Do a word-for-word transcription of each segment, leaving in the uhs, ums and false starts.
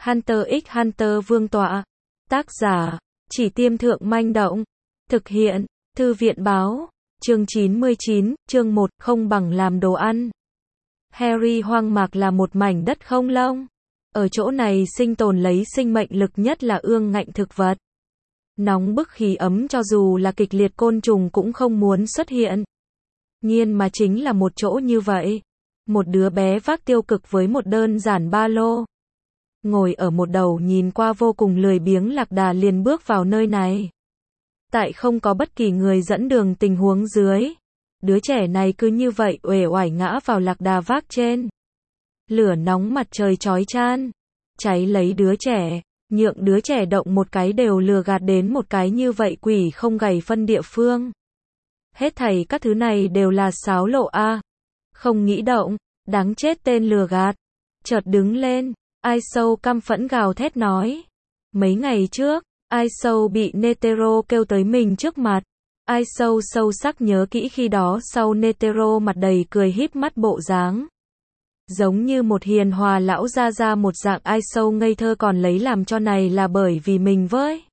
Hunter x Hunter Vương tọa. Tác giả, Chỉ Tiêm Thượng Manh Động. Thực hiện, Thư viện Báo. Chương chín mươi chín, chương một, không bằng làm đồ ăn. Harry hoang mạc là một mảnh đất không lông. Ở chỗ này sinh tồn lấy sinh mệnh lực nhất là ương ngạnh thực vật. Nóng bức khí ấm cho dù là kịch liệt côn trùng cũng không muốn xuất hiện. Nhiên mà chính là một chỗ như vậy. Một đứa bé vác tiêu cực với một đơn giản ba lô. Ngồi ở một đầu nhìn qua vô cùng lười biếng Lạc Đà liền bước vào nơi này. Tại không có bất kỳ người dẫn đường tình huống dưới. Đứa trẻ này cứ như vậy uể oải ngã vào Lạc Đà vác trên. Lửa nóng mặt trời chói chan. Cháy lấy đứa trẻ. Nhượng đứa trẻ động một cái đều lừa gạt đến một cái như vậy quỷ không gầy phân địa phương. Hết thảy các thứ này đều là xáo lộ a. Không nghĩ động, đáng chết tên lừa gạt. Chợt đứng lên, Ai Sâu căm phẫn gào thét nói. Mấy ngày trước, Ai Sâu bị Netero kêu tới mình trước mặt. Ai Sâu sâu sắc nhớ kỹ khi đó sau Netero mặt đầy cười híp mắt bộ dáng. Giống như một hiền hòa lão gia gia một dạng. Ai Sâu ngây thơ còn lấy làm cho này là bởi vì mình với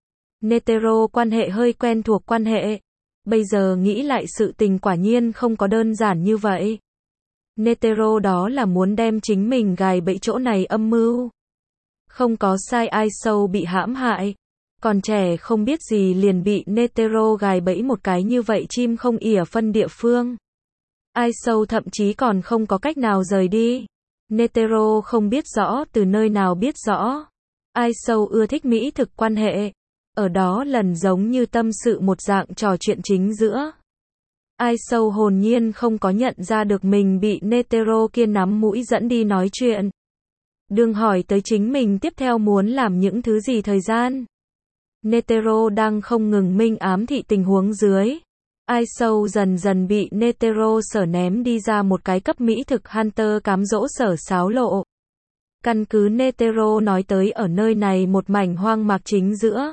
Netero quan hệ hơi quen thuộc quan hệ. Bây giờ nghĩ lại sự tình quả nhiên không có đơn giản như vậy. Netero đó là muốn đem chính mình gài bẫy chỗ này âm mưu. Không có sai, Ai Sâu bị hãm hại. Còn trẻ không biết gì liền bị Netero gài bẫy một cái như vậy chim không ỉa phân địa phương. Ai Sâu thậm chí còn không có cách nào rời đi. Netero không biết rõ từ nơi nào biết rõ. Ai Sâu ưa thích mỹ thực quan hệ. Ở đó lần giống như tâm sự một dạng trò chuyện chính giữa. Ai Sâu hồn nhiên không có nhận ra được mình bị Netero kia nắm mũi dẫn đi nói chuyện. Đừng hỏi tới chính mình tiếp theo muốn làm những thứ gì thời gian. Netero đang không ngừng minh ám thị tình huống dưới. Ai Sâu dần dần bị Netero sở ném đi ra một cái cấp mỹ thực Hunter cám dỗ sở xáo lộ. Căn cứ Netero nói tới ở nơi này một mảnh hoang mạc chính giữa.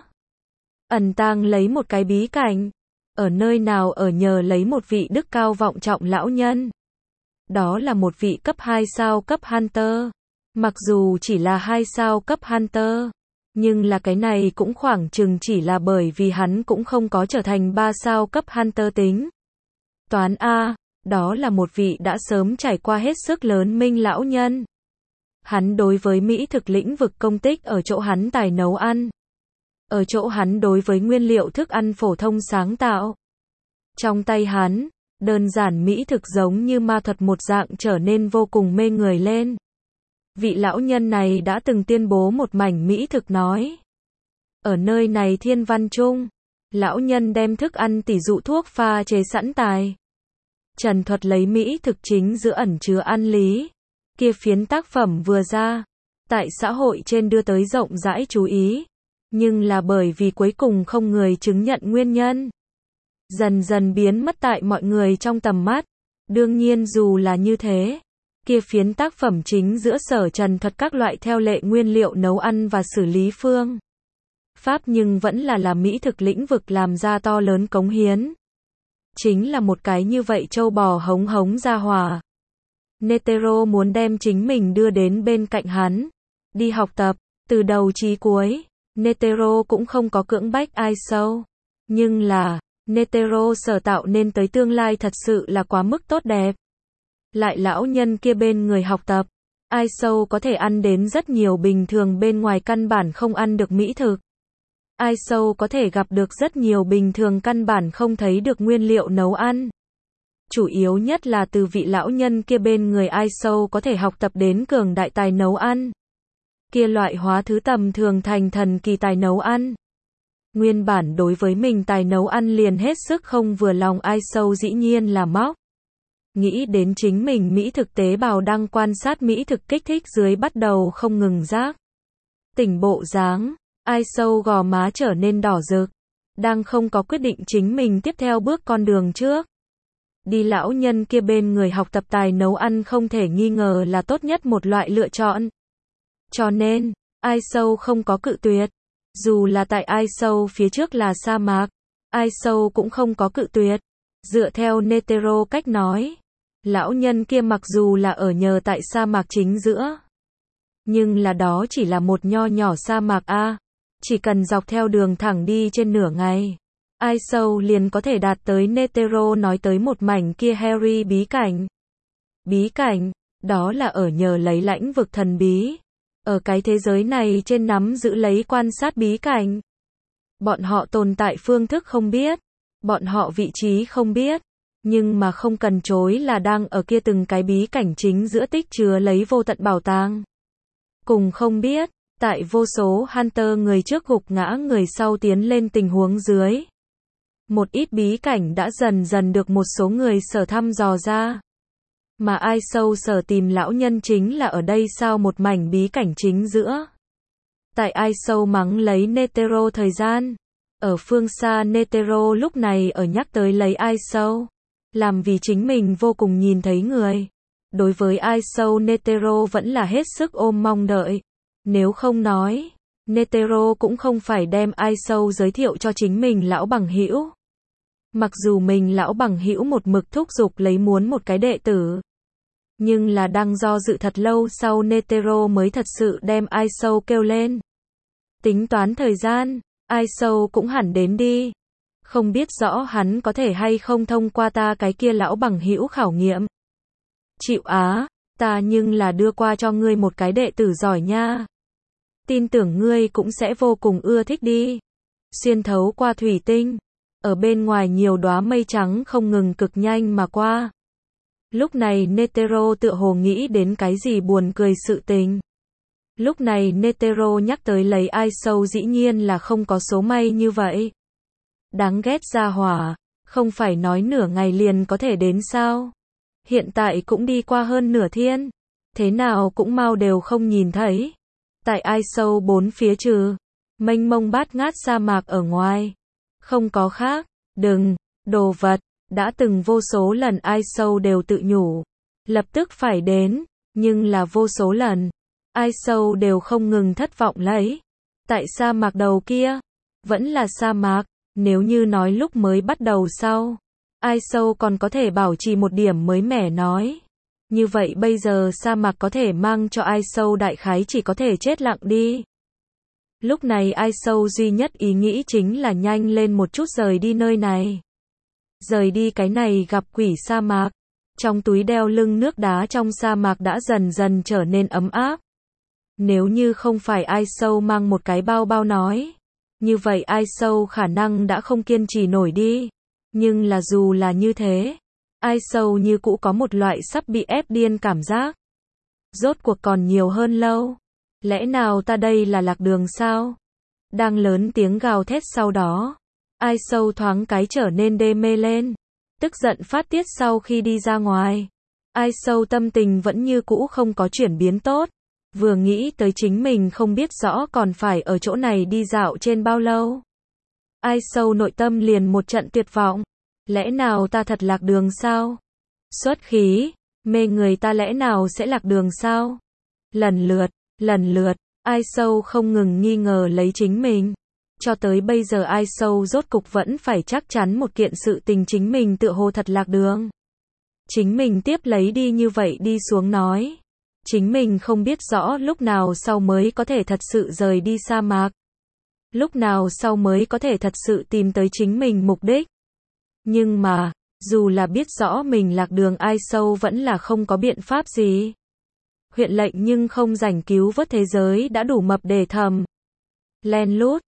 Ẩn tàng lấy một cái bí cảnh. Ở nơi nào ở nhờ lấy một vị đức cao vọng trọng lão nhân. Đó là một vị cấp hai sao cấp Hunter. Mặc dù chỉ là hai sao cấp Hunter. Nhưng là cái này cũng khoảng chừng chỉ là bởi vì hắn cũng không có trở thành ba sao cấp Hunter tính. Toán A, đó là một vị đã sớm trải qua hết sức lớn minh lão nhân. Hắn đối với mỹ thực lĩnh vực công tích ở chỗ hắn tài nấu ăn. Ở chỗ hắn đối với nguyên liệu thức ăn phổ thông sáng tạo. Trong tay hắn, đơn giản mỹ thực giống như ma thuật một dạng trở nên vô cùng mê người lên. Vị lão nhân này đã từng tuyên bố một mảnh mỹ thực nói. Ở nơi này thiên văn chung, lão nhân đem thức ăn tỉ dụ thuốc pha chế sẵn tài. Trần thuật lấy mỹ thực chính giữa ẩn chứa ăn lý. Kia phiến tác phẩm vừa ra, tại xã hội trên đưa tới rộng rãi chú ý. Nhưng là bởi vì cuối cùng không người chứng nhận nguyên nhân. Dần dần biến mất tại mọi người trong tầm mắt. Đương nhiên dù là như thế. Kia phiến tác phẩm chính giữa sở trần thuật các loại theo lệ nguyên liệu nấu ăn và xử lý phương pháp nhưng vẫn là là mỹ thực lĩnh vực làm ra to lớn cống hiến. Chính là một cái như vậy trâu bò hống hống ra hòa. Netero muốn đem chính mình đưa đến bên cạnh hắn. Đi học tập, từ đầu chí cuối. Netero cũng không có cưỡng bách Ai Sâu. Nhưng là, Netero sở tạo nên tới tương lai thật sự là quá mức tốt đẹp. Lại lão nhân kia bên người học tập. Ai Sâu có thể ăn đến rất nhiều bình thường bên ngoài căn bản không ăn được mỹ thực. Ai Sâu có thể gặp được rất nhiều bình thường căn bản không thấy được nguyên liệu nấu ăn. Chủ yếu nhất là từ vị lão nhân kia bên người Ai Sâu có thể học tập đến cường đại tài nấu ăn. Kia loại hóa thứ tầm thường thành thần kỳ tài nấu ăn. Nguyên bản đối với mình tài nấu ăn liền hết sức không vừa lòng. Ai Sâu dĩ nhiên là móc. Nghĩ đến chính mình mỹ thực tế bào đang quan sát mỹ thực kích thích dưới bắt đầu không ngừng rác. Tỉnh bộ dáng, Ai Sâu gò má trở nên đỏ rực. Đang không có quyết định chính mình tiếp theo bước con đường trước. Đi lão nhân kia bên người học tập tài nấu ăn không thể nghi ngờ là tốt nhất một loại lựa chọn. Cho nên, Ai Sâu không có cự tuyệt. Dù là tại Ai Sâu phía trước là sa mạc, Ai Sâu cũng không có cự tuyệt. Dựa theo Netero cách nói, lão nhân kia mặc dù là ở nhờ tại sa mạc chính giữa, Nhưng là đó chỉ là một nho nhỏ sa mạc a. Chỉ cần dọc theo đường thẳng đi trên nửa ngày, Ai Sâu liền có thể đạt tới Netero nói tới một mảnh kia Harry bí cảnh. Bí cảnh, đó là ở nhờ lấy lãnh vực thần bí. Ở cái thế giới này trên nắm giữ lấy quan sát bí cảnh. Bọn họ tồn tại phương thức không biết. Bọn họ vị trí không biết. Nhưng mà không cần chối là đang ở kia từng cái bí cảnh chính giữa tích chứa lấy vô tận bảo tàng. Cùng không biết, tại vô số Hunter người trước gục ngã người sau tiến lên tình huống dưới. Một ít bí cảnh đã dần dần được một số người sở thăm dò ra. Mà Ai Sâu sở tìm lão nhân chính là ở đây sao một mảnh bí cảnh chính giữa. Tại Ai Sâu mắng lấy Netero thời gian. Ở phương xa Netero lúc này ở nhắc tới lấy Ai Sâu. Làm vì chính mình vô cùng nhìn thấy người. Đối với Ai Sâu Netero vẫn là hết sức ôm mong đợi. Nếu không nói, Netero cũng không phải đem Ai Sâu giới thiệu cho chính mình lão bằng hữu. Mặc dù mình lão bằng hữu một mực thúc giục lấy muốn một cái đệ tử. Nhưng là đang do dự thật lâu sau Netero mới thật sự đem Ai Sâu kêu lên. Tính toán thời gian, Ai Sâu cũng hẳn đến đi. Không biết rõ hắn có thể hay không thông qua ta cái kia lão bằng hữu khảo nghiệm. Chịu á, ta nhưng là đưa qua cho ngươi một cái đệ tử giỏi nha. Tin tưởng ngươi cũng sẽ vô cùng ưa thích đi. Xuyên thấu qua thủy tinh. Ở bên ngoài nhiều đóa mây trắng không ngừng cực nhanh mà qua. Lúc này Netero tựa hồ nghĩ đến cái gì buồn cười sự tình. Lúc này Netero nhắc tới lấy Ai Sâu dĩ nhiên là không có số may như vậy. Đáng ghét gia hỏa, không phải nói nửa ngày liền có thể đến sao? Hiện tại cũng đi qua hơn nửa thiên, thế nào cũng mau đều không nhìn thấy. Tại Ai Sâu bốn phía trừ, mênh mông bát ngát sa mạc ở ngoài, không có khác, đừng, đồ vật, đã từng vô số lần Ai Sâu đều tự nhủ, lập tức phải đến, nhưng là vô số lần, Ai Sâu đều không ngừng thất vọng lấy. Tại sa mạc đầu kia, vẫn là sa mạc. Nếu như nói lúc mới bắt đầu sau, Ai Sâu còn có thể bảo trì một điểm mới mẻ nói. Như vậy bây giờ sa mạc có thể mang cho Ai Sâu đại khái chỉ có thể chết lặng đi. Lúc này Ai Sâu duy nhất ý nghĩ chính là nhanh lên một chút rời đi nơi này. Rời đi cái này gặp quỷ sa mạc. Trong túi đeo lưng nước đá trong sa mạc đã dần dần trở nên ấm áp. Nếu như không phải Ai Sâu mang một cái bao bao nói. Như vậy Ai Sâu khả năng đã không kiên trì nổi đi. Nhưng là dù là như thế, Ai Sâu như cũ có một loại sắp bị ép điên cảm giác. Rốt cuộc còn nhiều hơn lâu. Lẽ nào ta đây là lạc đường sao? Đang lớn tiếng gào thét sau đó. Ai Sâu thoáng cái trở nên đê mê lên. Tức giận phát tiết sau khi đi ra ngoài. Ai Sâu tâm tình vẫn như cũ không có chuyển biến tốt. Vừa nghĩ tới chính mình không biết rõ còn phải ở chỗ này đi dạo trên bao lâu. Ai Sâu nội tâm liền một trận tuyệt vọng. Lẽ nào ta thật lạc đường sao? Xuất khí, mê người ta lẽ nào sẽ lạc đường sao? Lần lượt, lần lượt, Ai Sâu không ngừng nghi ngờ lấy chính mình. Cho tới bây giờ Ai Sâu rốt cục vẫn phải chắc chắn một kiện sự tình chính mình tựa hồ thật lạc đường. Chính mình tiếp lấy đi như vậy đi xuống nói. Chính mình không biết rõ lúc nào sau mới có thể thật sự rời đi sa mạc. Lúc nào sau mới có thể thật sự tìm tới chính mình mục đích. Nhưng mà, dù là biết rõ mình lạc đường Ai Sâu vẫn là không có biện pháp gì. Huyện lệnh nhưng không rảnh cứu vớt thế giới đã đủ mập để thầm. Len lút,